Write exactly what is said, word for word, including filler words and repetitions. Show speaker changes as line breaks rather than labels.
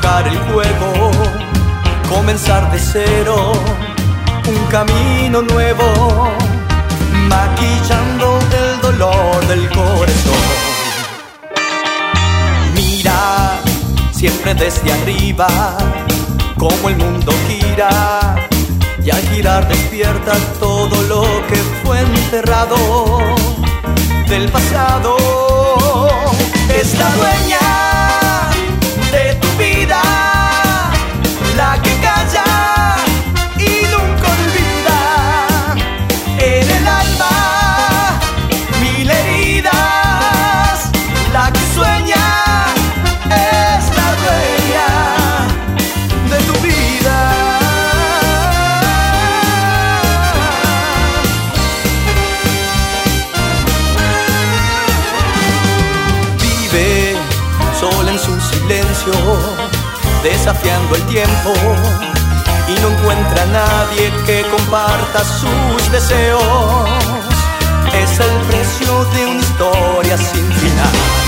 jugar el juego, comenzar de cero, un camino nuevo, maquillando el dolor del corazón. Mira, siempre desde arriba, como el mundo gira, y al girar despierta todo lo que fue enterrado del pasado. Es la dueña de tu vida, la que calla y nunca olvida. En el alma mil heridas, la que sueña es la dueña de tu vida. Vive sola en su silencio, desafiando el tiempo, y no encuentra a nadie que comparta sus deseos. Es el precio de una historia sin final.